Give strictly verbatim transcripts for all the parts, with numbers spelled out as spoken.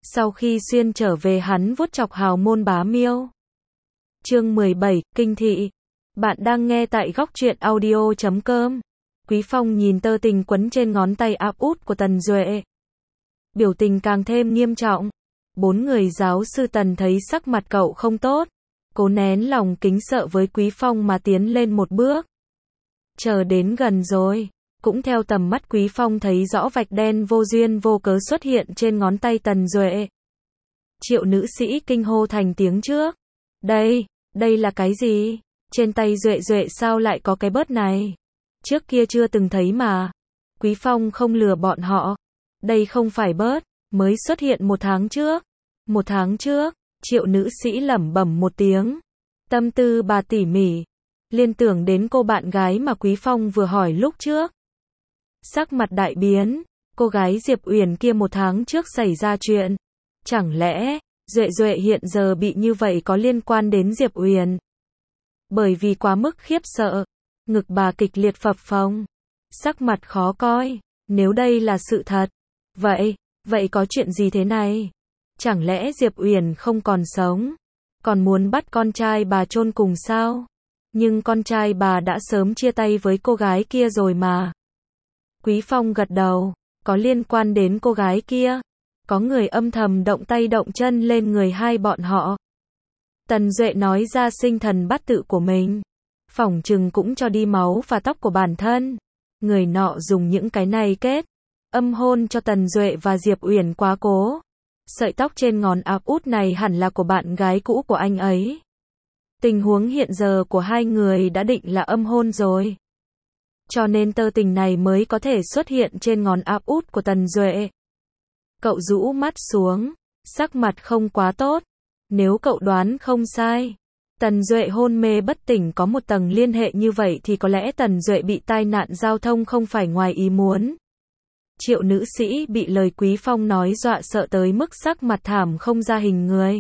Sau khi xuyên trở về hắn vuốt chọc hào môn bá miêu. Chương mười bảy, Kinh thị. Bạn đang nghe tại góc truyện audio chấm com. Quý Phong nhìn tơ tình quấn trên ngón tay áp út của Tần Duệ. Biểu tình càng thêm nghiêm trọng. Bốn người giáo sư Tần thấy sắc mặt cậu không tốt. Cố nén lòng kính sợ với Quý Phong mà tiến lên một bước. Chờ đến gần rồi. Cũng theo tầm mắt Quý Phong thấy rõ vạch đen vô duyên vô cớ xuất hiện trên ngón tay Tần Duệ. Triệu nữ sĩ kinh hô thành tiếng trước. Đây, đây là cái gì? Trên tay Duệ Duệ sao lại có cái bớt này? Trước kia chưa từng thấy mà. Quý Phong không lừa bọn họ. Đây không phải bớt, mới xuất hiện một tháng trước. Một tháng trước, triệu nữ sĩ lẩm bẩm một tiếng. Tâm tư bà tỉ mỉ. Liên tưởng đến cô bạn gái mà Quý Phong vừa hỏi lúc trước. Sắc mặt đại biến, cô gái Diệp Uyển kia một tháng trước xảy ra chuyện. Chẳng lẽ, Duệ Duệ hiện giờ bị như vậy có liên quan đến Diệp Uyển? Bởi vì quá mức khiếp sợ, ngực bà kịch liệt phập phồng, sắc mặt khó coi. Nếu đây là sự thật, vậy, vậy có chuyện gì thế này? Chẳng lẽ Diệp Uyển không còn sống, còn muốn bắt con trai bà chôn cùng sao? Nhưng con trai bà đã sớm chia tay với cô gái kia rồi mà. Quý Phong gật đầu, có liên quan đến cô gái kia. Có người âm thầm động tay động chân lên người hai bọn họ. Tần Duệ nói ra sinh thần bát tự của mình. Phỏng chừng cũng cho đi máu và tóc của bản thân. Người nọ dùng những cái này kết âm hôn cho Tần Duệ và Diệp Uyển quá cố. Sợi tóc trên ngón áp út này hẳn là của bạn gái cũ của anh ấy. Tình huống hiện giờ của hai người đã định là âm hôn rồi. Cho nên tơ tình này mới có thể xuất hiện trên ngón áp út của Tần Duệ. Cậu rũ mắt xuống, sắc mặt không quá tốt. Nếu cậu đoán không sai, Tần Duệ hôn mê bất tỉnh có một tầng liên hệ như vậy thì có lẽ Tần Duệ bị tai nạn giao thông không phải ngoài ý muốn. Triệu nữ sĩ bị lời Quý Phong nói dọa sợ tới mức sắc mặt thảm không ra hình người.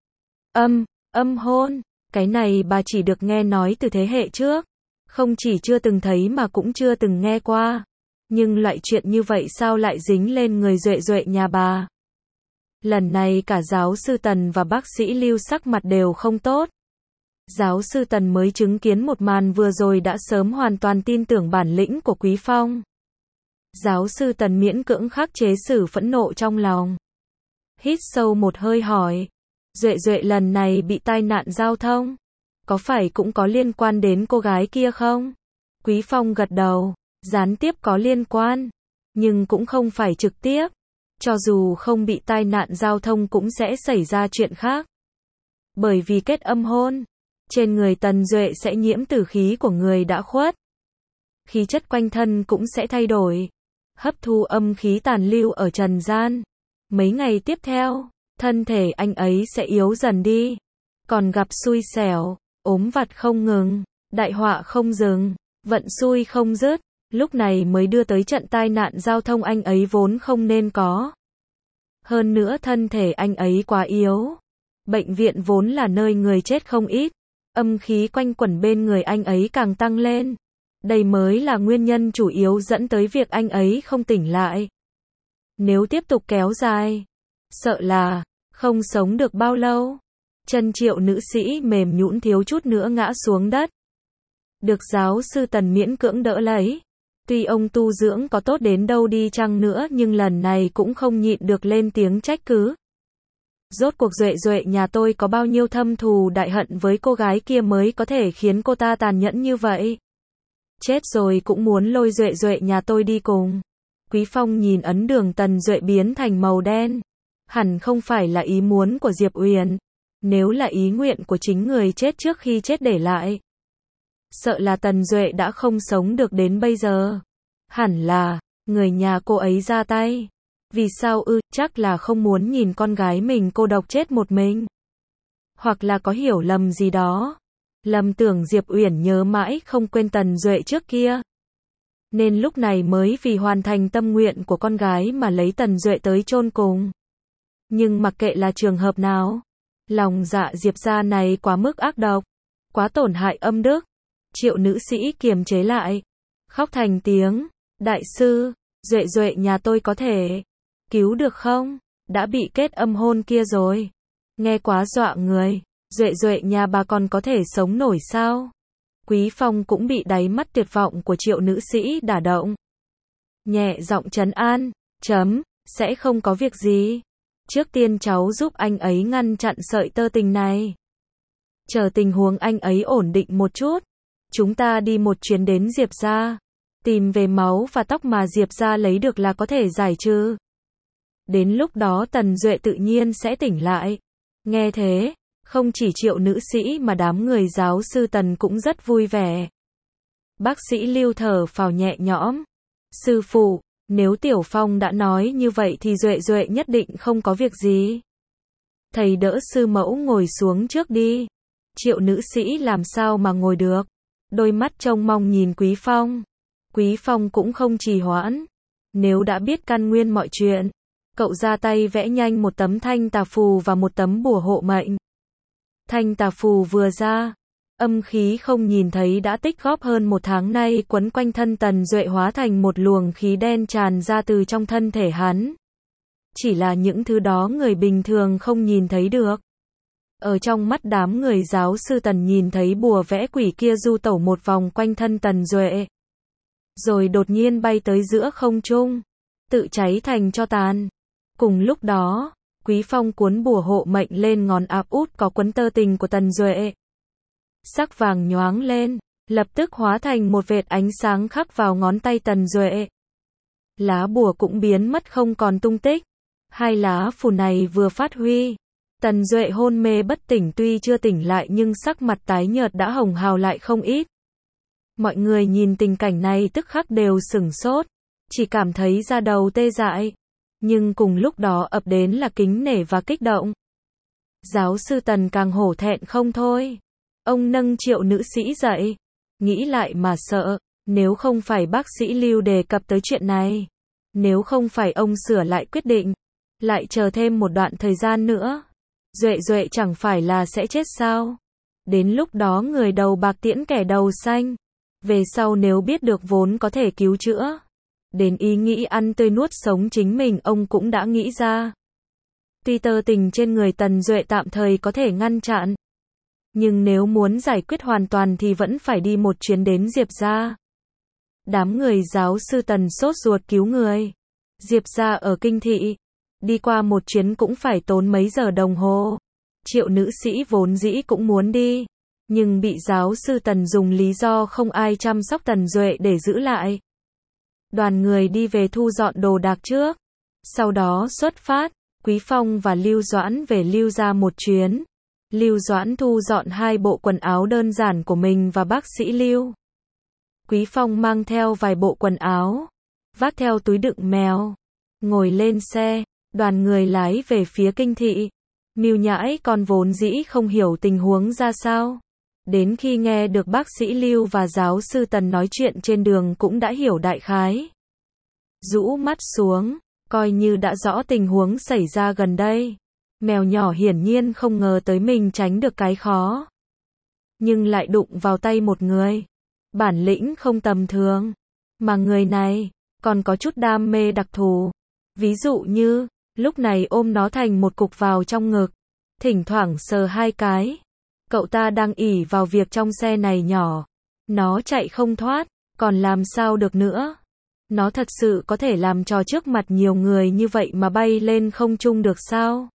Âm, âm hôn, cái này bà chỉ được nghe nói từ thế hệ trước. Không chỉ chưa từng thấy mà cũng chưa từng nghe qua. Nhưng loại chuyện như vậy sao lại dính lên người Duệ Duệ nhà bà? Lần này cả giáo sư Tần và bác sĩ Lưu sắc mặt đều không tốt. Giáo sư Tần mới chứng kiến một màn vừa rồi đã sớm hoàn toàn tin tưởng bản lĩnh của Quý Phong. Giáo sư Tần miễn cưỡng khắc chế sự phẫn nộ trong lòng. Hít sâu một hơi hỏi. Duệ Duệ lần này bị tai nạn giao thông. Có phải cũng có liên quan đến cô gái kia không? Quý Phong gật đầu. Gián tiếp có liên quan. Nhưng cũng không phải trực tiếp. Cho dù không bị tai nạn giao thông cũng sẽ xảy ra chuyện khác. Bởi vì kết âm hôn, trên người Tần Duệ sẽ nhiễm tử khí của người đã khuất. Khí chất quanh thân cũng sẽ thay đổi. Hấp thu âm khí tàn lưu ở trần gian. Mấy ngày tiếp theo, thân thể anh ấy sẽ yếu dần đi. Còn gặp xui xẻo, ốm vặt không ngừng, đại họa không dừng, vận xui không dứt. Lúc này mới đưa tới trận tai nạn giao thông anh ấy vốn không nên có. Hơn nữa thân thể anh ấy quá yếu. Bệnh viện vốn là nơi người chết không ít. Âm khí quanh quẩn bên người anh ấy càng tăng lên. Đây mới là nguyên nhân chủ yếu dẫn tới việc anh ấy không tỉnh lại. Nếu tiếp tục kéo dài, sợ là không sống được bao lâu. Chân triệu nữ sĩ mềm nhũn thiếu chút nữa ngã xuống đất. Được giáo sư Tần miễn cưỡng đỡ lấy. Tuy ông tu dưỡng có tốt đến đâu đi chăng nữa nhưng lần này cũng không nhịn được lên tiếng trách cứ. Rốt cuộc Duệ Duệ nhà tôi có bao nhiêu thâm thù đại hận với cô gái kia mới có thể khiến cô ta tàn nhẫn như vậy. Chết rồi cũng muốn lôi Duệ Duệ nhà tôi đi cùng. Quý Phong nhìn ấn đường Tần Duệ biến thành màu đen. Hẳn không phải là ý muốn của Diệp Uyển. Nếu là ý nguyện của chính người chết trước khi chết để lại. Sợ là Tần Duệ đã không sống được đến bây giờ. Hẳn là, người nhà cô ấy ra tay. Vì sao ư, chắc là không muốn nhìn con gái mình cô độc chết một mình. Hoặc là có hiểu lầm gì đó. Lầm tưởng Diệp Uyển nhớ mãi không quên Tần Duệ trước kia. Nên lúc này mới vì hoàn thành tâm nguyện của con gái mà lấy Tần Duệ tới chôn cùng. Nhưng mặc kệ là trường hợp nào, lòng dạ Diệp gia này quá mức ác độc, quá tổn hại âm đức. Triệu nữ sĩ kiềm chế lại, khóc thành tiếng. Đại sư, Duệ Duệ nhà tôi có thể cứu được không? đã bị kết âm hôn kia rồi. Nghe quá dọa người, Duệ Duệ nhà bà còn có thể sống nổi sao? Quý Phong cũng bị đáy mắt tuyệt vọng của Triệu nữ sĩ đả động. Nhẹ giọng trấn an, chấm, sẽ không có việc gì. Trước tiên cháu giúp anh ấy ngăn chặn sợi tơ tình này. Chờ tình huống anh ấy ổn định một chút, chúng ta đi một chuyến đến Diệp gia, tìm về máu và tóc mà Diệp gia lấy được là có thể giải trừ. Đến lúc đó Tần Duệ tự nhiên sẽ tỉnh lại. Nghe thế, không chỉ Triệu nữ sĩ mà đám người giáo sư Tần cũng rất vui vẻ. Bác sĩ Lưu thở phào nhẹ nhõm. Sư phụ, nếu Tiểu Phong đã nói như vậy thì Duệ Duệ nhất định không có việc gì. Thầy đỡ sư mẫu ngồi xuống trước đi. Triệu nữ sĩ làm sao mà ngồi được. Đôi mắt trông mong nhìn Quý Phong. Quý Phong cũng không trì hoãn. Nếu đã biết căn nguyên mọi chuyện, cậu ra tay vẽ nhanh một tấm thanh tà phù và một tấm bùa hộ mệnh. Thanh tà phù vừa ra, âm khí không nhìn thấy đã tích góp hơn một tháng nay quấn quanh thân Tần Duệ hóa thành một luồng khí đen tràn ra từ trong thân thể hắn. Chỉ là những thứ đó người bình thường không nhìn thấy được. Ở trong mắt đám người giáo sư Tần nhìn thấy bùa vẽ quỷ kia du tẩu một vòng quanh thân Tần Duệ. Rồi đột nhiên bay tới giữa không trung, tự cháy thành tro tàn. Cùng lúc đó, Quý Phong cuốn bùa hộ mệnh lên ngón áp út có quấn tơ tình của Tần Duệ. Sắc vàng nhoáng lên, lập tức hóa thành một vệt ánh sáng khắc vào ngón tay Tần Duệ. Lá bùa cũng biến mất không còn tung tích. Hai lá phù này vừa phát huy, Tần Duệ hôn mê bất tỉnh, tuy chưa tỉnh lại nhưng sắc mặt tái nhợt đã hồng hào lại không ít. Mọi người nhìn tình cảnh này tức khắc đều sửng sốt, chỉ cảm thấy da đầu tê dại. Nhưng cùng lúc đó ập đến là kính nể và kích động. Giáo sư Tần càng hổ thẹn không thôi. Ông nâng Triệu nữ sĩ dậy. Nghĩ lại mà sợ, nếu không phải bác sĩ Lưu đề cập tới chuyện này, nếu không phải ông sửa lại quyết định, lại chờ thêm một đoạn thời gian nữa, Duệ Duệ chẳng phải là sẽ chết sao? Đến lúc đó người đầu bạc tiễn kẻ đầu xanh. Về sau nếu biết được vốn có thể cứu chữa, đến ý nghĩ ăn tươi nuốt sống chính mình ông cũng đã nghĩ ra. Tuy tơ tình trên người Tần Duệ tạm thời có thể ngăn chặn, nhưng nếu muốn giải quyết hoàn toàn thì vẫn phải đi một chuyến đến Diệp gia. Đám người giáo sư Tần sốt ruột cứu người. Diệp gia ở Kinh Thị, đi qua một chuyến cũng phải tốn mấy giờ đồng hồ. Triệu nữ sĩ vốn dĩ cũng muốn đi, nhưng bị giáo sư Tần dùng lý do không ai chăm sóc Tần Duệ để giữ lại. Đoàn người đi về thu dọn đồ đạc trước, sau đó xuất phát. Quý Phong và Lưu Doãn về Lưu gia một chuyến. Lưu Doãn thu dọn hai bộ quần áo đơn giản của mình và bác sĩ Lưu. Quý Phong mang theo vài bộ quần áo, vác theo túi đựng mèo, ngồi lên xe, đoàn người lái về phía Kinh Thị. Mưu Nhãi còn vốn dĩ không hiểu tình huống ra sao, đến khi nghe được bác sĩ Lưu và giáo sư Tần nói chuyện trên đường cũng đã hiểu đại khái. Rũ mắt xuống, coi như đã rõ tình huống xảy ra gần đây. Mèo nhỏ hiển nhiên không ngờ tới mình tránh được cái khó, nhưng lại đụng vào tay một người bản lĩnh không tầm thường, mà người này còn có chút đam mê đặc thù. Ví dụ như, lúc này ôm nó thành một cục vào trong ngực, thỉnh thoảng sờ hai cái. Cậu ta đang ỷ vào việc trong xe này nhỏ, nó chạy không thoát, còn làm sao được nữa. Nó thật sự có thể làm trò trước mặt nhiều người như vậy mà bay lên không trung được sao?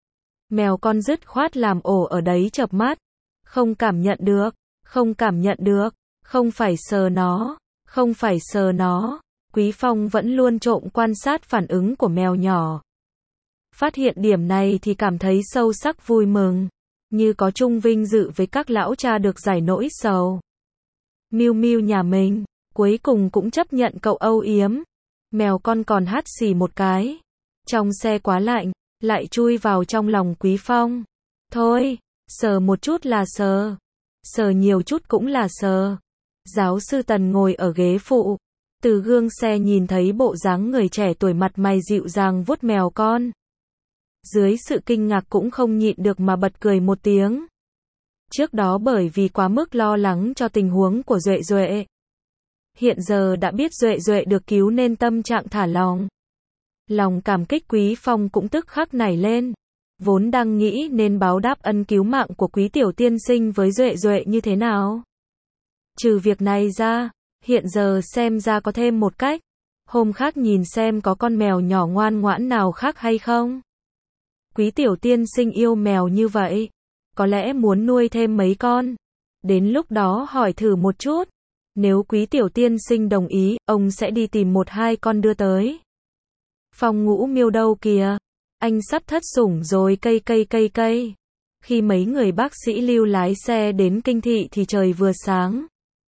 Mèo con dứt khoát làm ổ ở đấy chợp mắt. Không cảm nhận được, không cảm nhận được, không phải sờ nó, không phải sờ nó. Quý Phong vẫn luôn trộm quan sát phản ứng của mèo nhỏ. Phát hiện điểm này thì cảm thấy sâu sắc vui mừng, như có chung vinh dự với các lão cha được giải nỗi sầu. Miu Miu nhà mình, cuối cùng cũng chấp nhận cậu âu yếm. Mèo con còn hắt xì một cái. Trong xe quá lạnh, lại chui vào trong lòng Quý Phong. Thôi, sờ một chút là sờ, sờ nhiều chút cũng là sờ. Giáo sư Tần ngồi ở ghế phụ, từ gương xe nhìn thấy bộ dáng người trẻ tuổi mặt mày dịu dàng vuốt mèo con. Dưới sự kinh ngạc cũng không nhịn được mà bật cười một tiếng. Trước đó bởi vì quá mức lo lắng cho tình huống của Duệ Duệ, hiện giờ đã biết Duệ Duệ được cứu nên tâm trạng thả lỏng. Lòng cảm kích Quý Phong cũng tức khắc nảy lên. Vốn đang nghĩ nên báo đáp ân cứu mạng của Quý tiểu tiên sinh với Duệ Duệ như thế nào. Trừ việc này ra, hiện giờ xem ra có thêm một cách. Hôm khác nhìn xem có con mèo nhỏ ngoan ngoãn nào khác hay không. Quý tiểu tiên sinh yêu mèo như vậy, có lẽ muốn nuôi thêm mấy con. Đến lúc đó hỏi thử một chút. Nếu Quý tiểu tiên sinh đồng ý, ông sẽ đi tìm một hai con đưa tới. Phong Ngũ Miêu đâu kìa? Anh sắp thất sủng rồi cây cây cây cây. Khi mấy người bác sĩ Lưu lái xe đến Kinh Thị thì trời vừa sáng.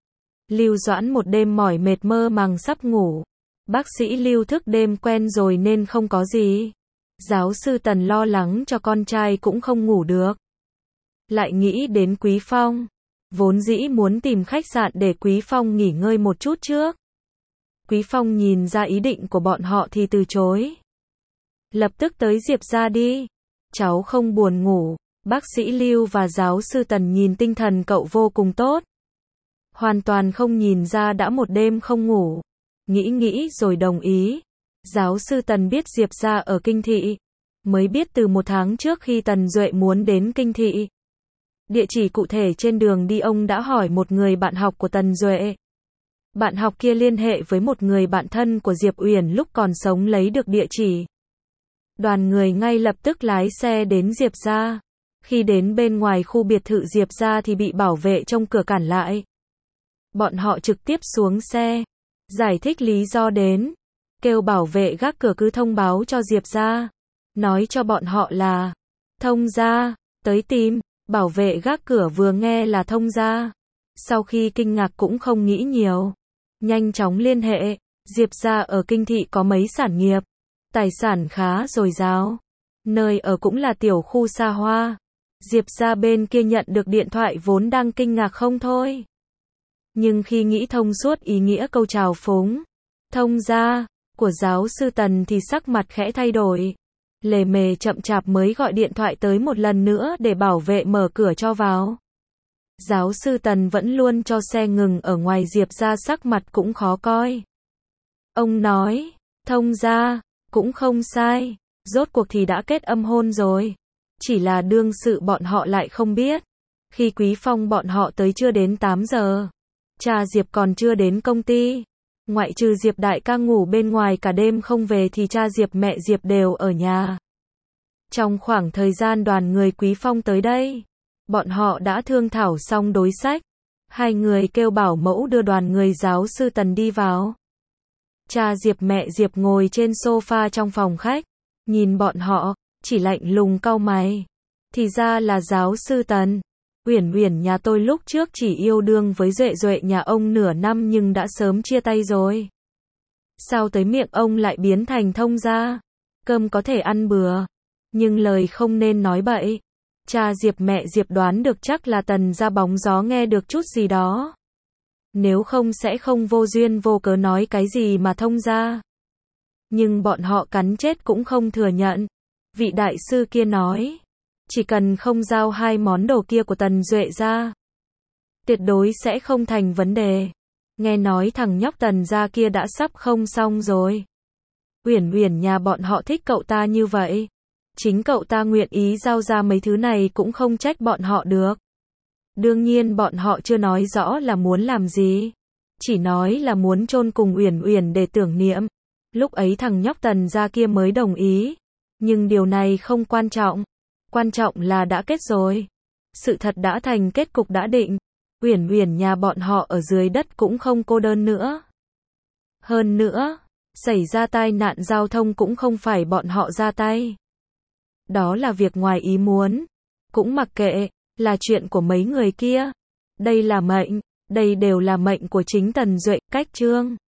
Lưu Doãn một đêm mỏi mệt mơ màng sắp ngủ. Bác sĩ Lưu thức đêm quen rồi nên không có gì. Giáo sư Tần lo lắng cho con trai cũng không ngủ được. Lại nghĩ đến Quý Phong. Vốn dĩ muốn tìm khách sạn để Quý Phong nghỉ ngơi một chút trước. Quý Phong nhìn ra ý định của bọn họ thì từ chối. Lập tức tới Diệp gia đi. Cháu không buồn ngủ. Bác sĩ Lưu và giáo sư Tần nhìn tinh thần cậu vô cùng tốt. Hoàn toàn không nhìn ra đã một đêm không ngủ. Nghĩ nghĩ rồi đồng ý. Giáo sư Tần biết Diệp gia ở Kinh Thị. Mới biết từ một tháng trước khi Tần Duệ muốn đến Kinh Thị. Địa chỉ cụ thể trên đường đi ông đã hỏi một người bạn học của Tần Duệ. Bạn học kia liên hệ với một người bạn thân của Diệp Uyển lúc còn sống lấy được địa chỉ. Đoàn người ngay lập tức lái xe đến Diệp gia. Khi đến bên ngoài khu biệt thự Diệp gia thì bị bảo vệ trong cửa cản lại. Bọn họ trực tiếp xuống xe, giải thích lý do đến, kêu bảo vệ gác cửa cứ thông báo cho Diệp gia, nói cho bọn họ là Thông gia tới tìm. Bảo vệ gác cửa vừa nghe là Thông gia, sau khi kinh ngạc cũng không nghĩ nhiều, nhanh chóng liên hệ. Diệp gia ở Kinh Thị có mấy sản nghiệp, tài sản khá dồi dào, nơi ở cũng là tiểu khu xa hoa. Diệp gia bên kia nhận được điện thoại vốn đang kinh ngạc không thôi. Nhưng khi nghĩ thông suốt ý nghĩa câu chào phúng Thông gia của giáo sư Tần thì sắc mặt khẽ thay đổi. Lề mề chậm chạp mới gọi điện thoại tới một lần nữa để bảo vệ mở cửa cho vào. Giáo sư Tần vẫn luôn cho xe ngừng ở ngoài Diệp gia, sắc mặt cũng khó coi. Ông nói, Thông gia cũng không sai, rốt cuộc thì đã kết âm hôn rồi. Chỉ là đương sự bọn họ lại không biết. Khi Quý Phong bọn họ tới chưa đến tám giờ. Cha Diệp còn chưa đến công ty. Ngoại trừ Diệp đại ca ngủ bên ngoài cả đêm không về thì cha Diệp mẹ Diệp đều ở nhà. Trong khoảng thời gian đoàn người Quý Phong tới đây, bọn họ đã thương thảo xong đối sách. Hai người kêu bảo mẫu đưa đoàn người giáo sư Tần đi vào. Cha Diệp mẹ Diệp ngồi trên sofa trong phòng khách, nhìn bọn họ, chỉ lạnh lùng cau mày. Thì ra là giáo sư Tần. Uyển Uyển nhà tôi lúc trước chỉ yêu đương với Duệ Duệ nhà ông nửa năm nhưng đã sớm chia tay rồi. Sao tới miệng ông lại biến thành Thông gia? Cơm có thể ăn bừa, nhưng lời không nên nói bậy. Cha Diệp mẹ Diệp đoán được chắc là Tần gia bóng gió nghe được chút gì đó. Nếu không sẽ không vô duyên vô cớ nói cái gì mà Thông gia. Nhưng bọn họ cắn chết cũng không thừa nhận. Vị đại sư kia nói, chỉ cần không giao hai món đồ kia của Tần Duệ ra, tuyệt đối sẽ không thành vấn đề. Nghe nói thằng nhóc Tần gia kia đã sắp không xong rồi. Uyển Uyển nhà bọn họ thích cậu ta như vậy. Chính cậu ta nguyện ý giao ra mấy thứ này cũng không trách bọn họ được. Đương nhiên bọn họ chưa nói rõ là muốn làm gì. Chỉ nói là muốn chôn cùng Uyển Uyển để tưởng niệm. Lúc ấy thằng nhóc Tần gia kia mới đồng ý. Nhưng điều này không quan trọng. Quan trọng là đã kết rồi. Sự thật đã thành, kết cục đã định. Uyển Uyển nhà bọn họ ở dưới đất cũng không cô đơn nữa. Hơn nữa, xảy ra tai nạn giao thông cũng không phải bọn họ ra tay. Đó là việc ngoài ý muốn. Cũng mặc kệ, là chuyện của mấy người kia. Đây là mệnh, đây đều là mệnh của chính Tần Duệ, cách chương.